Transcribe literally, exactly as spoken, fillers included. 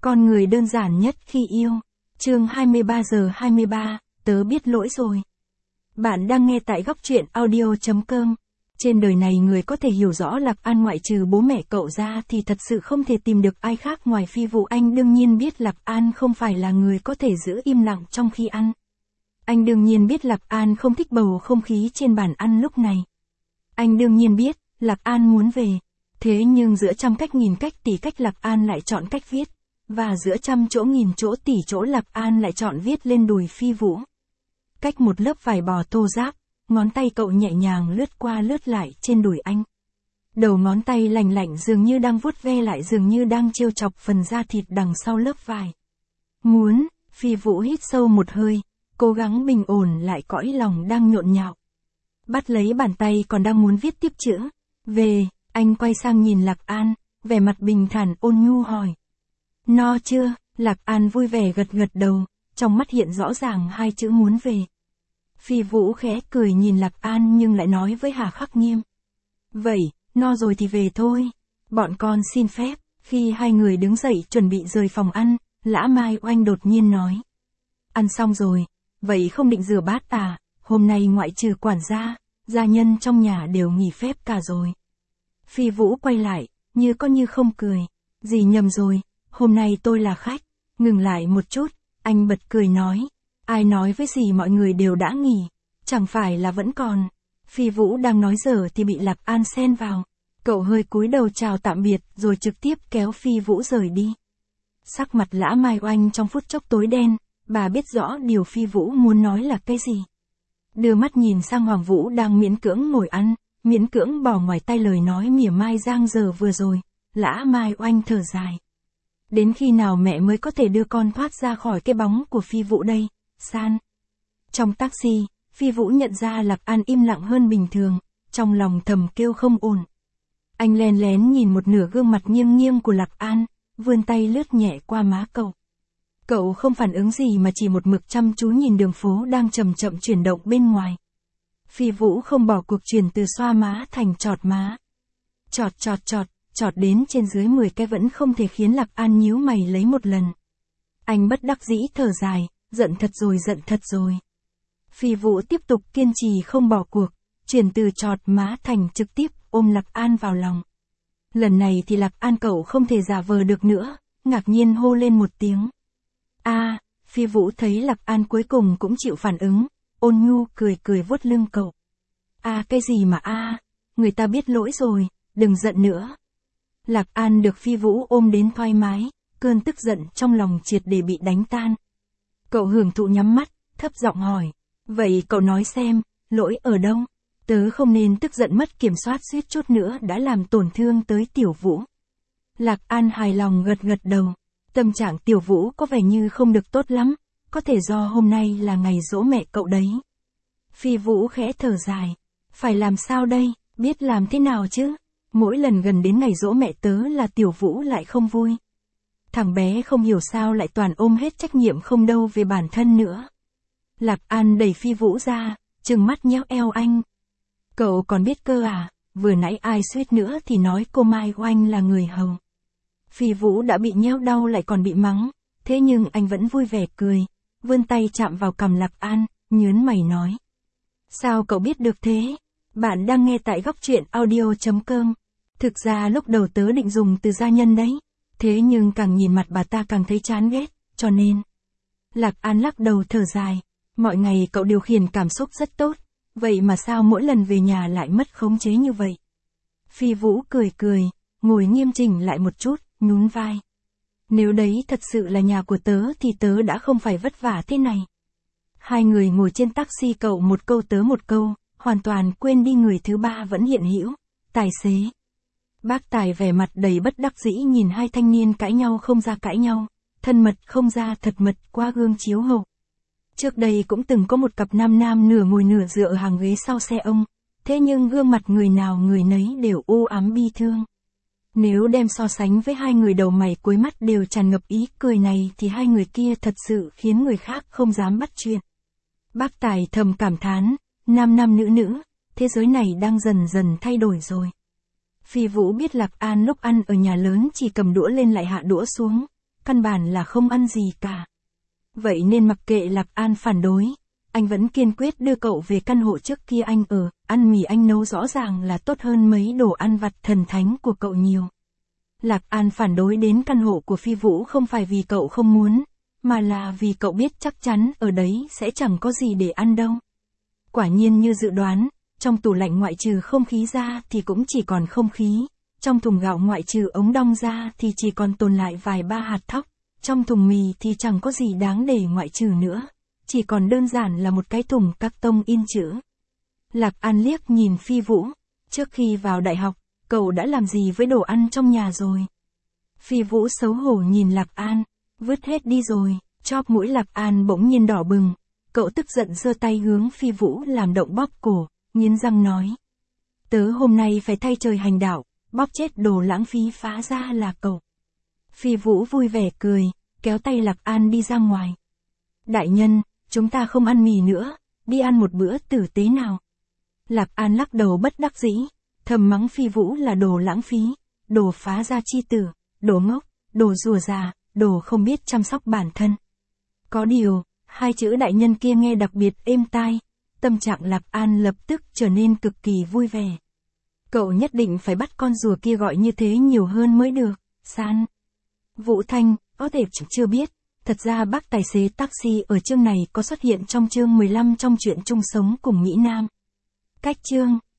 Con người đơn giản nhất khi yêu. Chương hai mươi ba giờ hai mươi ba, tớ biết lỗi rồi. Bạn đang nghe tại góc truyện audio chấm com. Trên đời này người có thể hiểu rõ Lạc An ngoại trừ bố mẹ cậu ra thì thật sự không thể tìm được ai khác ngoài Phi Vũ. Anh đương nhiên biết Lạc An không phải là người có thể giữ im lặng trong khi ăn. Anh đương nhiên biết Lạc An không thích bầu không khí trên bàn ăn lúc này. Anh đương nhiên biết, Lạc An muốn về. Thế nhưng giữa trăm cách nghìn cách tỷ cách Lạc An lại chọn cách viết. Và giữa trăm chỗ nghìn chỗ tỷ chỗ Lạc An lại chọn viết lên đùi Phi Vũ. Cách một lớp vải bò thô ráp, ngón tay cậu nhẹ nhàng lướt qua lướt lại trên đùi anh. Đầu ngón tay lành lạnh dường như đang vuốt ve lại dường như đang trêu chọc phần da thịt đằng sau lớp vải. Muốn, Phi Vũ hít sâu một hơi, cố gắng bình ổn lại cõi lòng đang nhộn nhạo. Bắt lấy bàn tay còn đang muốn viết tiếp chữ. Về, anh quay sang nhìn Lạc An, vẻ mặt bình thản ôn nhu hỏi. No chưa? Lạc An vui vẻ gật gật đầu, trong mắt hiện rõ ràng hai chữ muốn về. Phi Vũ khẽ cười nhìn Lạc An nhưng lại nói với hà khắc nghiêm. Vậy, no rồi thì về thôi. Bọn con xin phép. Khi hai người đứng dậy chuẩn bị rời phòng ăn, Lã Mai Oanh đột nhiên nói. Ăn xong rồi, vậy không định rửa bát à? Hôm nay ngoại trừ quản gia, gia nhân trong nhà đều nghỉ phép cả rồi. Phi Vũ quay lại, như có như không cười. Dì nhầm rồi, hôm nay tôi là khách. Ngừng lại một chút, anh bật cười nói. Ai nói với dì mọi người đều đã nghỉ, chẳng phải là vẫn còn. Phi Vũ đang nói dở thì bị Lạc An xen vào. Cậu hơi cúi đầu chào tạm biệt rồi trực tiếp kéo Phi Vũ rời đi. Sắc mặt Lã Mai Oanh trong phút chốc tối đen, bà biết rõ điều Phi Vũ muốn nói là cái gì. Đưa mắt nhìn sang Hoàng Vũ đang miễn cưỡng ngồi ăn, miễn cưỡng bỏ ngoài tay lời nói mỉa mai giang dở vừa rồi, Lã Mai Oanh thở dài. Đến khi nào mẹ mới có thể đưa con thoát ra khỏi cái bóng của Phi Vũ đây, San? Trong taxi, Phi Vũ nhận ra Lạc An im lặng hơn bình thường, trong lòng thầm kêu không ổn. Anh lén lén nhìn một nửa gương mặt nghiêng nghiêng của Lạc An, vươn tay lướt nhẹ qua má cậu. Cậu không phản ứng gì mà chỉ một mực chăm chú nhìn đường phố đang chậm chậm chuyển động bên ngoài. Phi Vũ không bỏ cuộc chuyển từ xoa má thành chọt má. Chọt chọt chọt, chọt đến trên dưới mười cái vẫn không thể khiến Lạc An nhíu mày lấy một lần. Anh bất đắc dĩ thở dài, giận thật rồi giận thật rồi. Phi Vũ tiếp tục kiên trì không bỏ cuộc, chuyển từ chọt má thành trực tiếp ôm Lạc An vào lòng. Lần này thì Lạc An cậu không thể giả vờ được nữa, ngạc nhiên hô lên một tiếng. A, à, Phi Vũ thấy Lạc An cuối cùng cũng chịu phản ứng, ôn nhu cười cười vuốt lưng cậu. A à, cái gì mà a, à, người ta biết lỗi rồi, đừng giận nữa. Lạc An được Phi Vũ ôm đến thoải mái, cơn tức giận trong lòng triệt để bị đánh tan. Cậu hưởng thụ nhắm mắt, thấp giọng hỏi. Vậy cậu nói xem, lỗi ở đâu? Tớ không nên tức giận mất kiểm soát suýt chút nữa đã làm tổn thương tới Tiểu Vũ. Lạc An hài lòng gật gật đầu. Tâm trạng Tiểu Vũ có vẻ như không được tốt lắm, có thể do hôm nay là ngày giỗ mẹ cậu đấy. Phi Vũ khẽ thở dài. Phải làm sao đây, biết làm thế nào chứ? Mỗi lần gần đến ngày giỗ mẹ tớ là Tiểu Vũ lại không vui. Thằng bé không hiểu sao lại toàn ôm hết trách nhiệm không đâu về bản thân nữa. Lạc An đẩy Phi Vũ ra, trừng mắt nhéo eo anh. Cậu còn biết cơ à, vừa nãy ai suýt nữa thì nói cô Mai Oanh là người hầu. Phi Vũ đã bị nhéo đau lại còn bị mắng, thế nhưng anh vẫn vui vẻ cười, vươn tay chạm vào cằm Lạc An, nhớn mày nói. Sao cậu biết được thế? Bạn đang nghe tại góc truyện audio chấm com. Thực ra lúc đầu tớ định dùng từ gia nhân đấy, thế nhưng càng nhìn mặt bà ta càng thấy chán ghét, cho nên. Lạc An lắc đầu thở dài, mọi ngày cậu điều khiển cảm xúc rất tốt, vậy mà sao mỗi lần về nhà lại mất khống chế như vậy? Phi Vũ cười cười, ngồi nghiêm chỉnh lại một chút, nhún vai. Nếu đấy thật sự là nhà của tớ thì tớ đã không phải vất vả thế này. Hai người ngồi trên taxi cậu một câu tớ một câu, hoàn toàn quên đi người thứ ba vẫn hiện hữu, tài xế. Bác Tài vẻ mặt đầy bất đắc dĩ nhìn hai thanh niên cãi nhau không ra cãi nhau, thân mật không ra thật mật qua gương chiếu hậu. Trước đây cũng từng có một cặp nam nam nửa ngồi nửa dựa ở hàng ghế sau xe ông, thế nhưng gương mặt người nào người nấy đều u ám bi thương. Nếu đem so sánh với hai người đầu mày cuối mắt đều tràn ngập ý cười này thì hai người kia thật sự khiến người khác không dám bắt chuyện. Bác Tài thầm cảm thán, nam nam nữ nữ, thế giới này đang dần dần thay đổi rồi. Phi Vũ biết Lạc An lúc ăn ở nhà lớn chỉ cầm đũa lên lại hạ đũa xuống, căn bản là không ăn gì cả. Vậy nên mặc kệ Lạc An phản đối, anh vẫn kiên quyết đưa cậu về căn hộ trước kia anh ở, ăn mì anh nấu rõ ràng là tốt hơn mấy đồ ăn vặt thần thánh của cậu nhiều. Lạc An phản đối đến căn hộ của Phi Vũ không phải vì cậu không muốn, mà là vì cậu biết chắc chắn ở đấy sẽ chẳng có gì để ăn đâu. Quả nhiên như dự đoán, trong tủ lạnh ngoại trừ không khí ra thì cũng chỉ còn không khí, trong thùng gạo ngoại trừ ống đong ra thì chỉ còn tồn lại vài ba hạt thóc, trong thùng mì thì chẳng có gì đáng để ngoại trừ nữa, chỉ còn đơn giản là một cái thùng các tông in chữ. Lạc An liếc nhìn Phi Vũ, trước khi vào đại học, cậu đã làm gì với đồ ăn trong nhà rồi? Phi Vũ xấu hổ nhìn Lạc An, vứt hết đi rồi, chóp mũi Lạc An bỗng nhiên đỏ bừng, cậu tức giận giơ tay hướng Phi Vũ làm động bóp cổ, nghiến răng nói. Tớ hôm nay phải thay trời hành đạo, bóp chết đồ lãng phí phá ra là cậu. Phi Vũ vui vẻ cười, kéo tay Lạc An đi ra ngoài. Đại nhân, chúng ta không ăn mì nữa, đi ăn một bữa tử tế nào. Lạc An lắc đầu bất đắc dĩ, thầm mắng Phi Vũ là đồ lãng phí, đồ phá gia chi tử, đồ ngốc, đồ rùa già, đồ không biết chăm sóc bản thân. Có điều, hai chữ đại nhân kia nghe đặc biệt êm tai, tâm trạng Lạc An lập tức trở nên cực kỳ vui vẻ. Cậu nhất định phải bắt con rùa kia gọi như thế nhiều hơn mới được, San. Vũ Thanh, có thể chưa biết, thật ra bác tài xế taxi ở chương này có xuất hiện trong chương mười lăm trong truyện chung sống cùng Mỹ Nam. Cách chương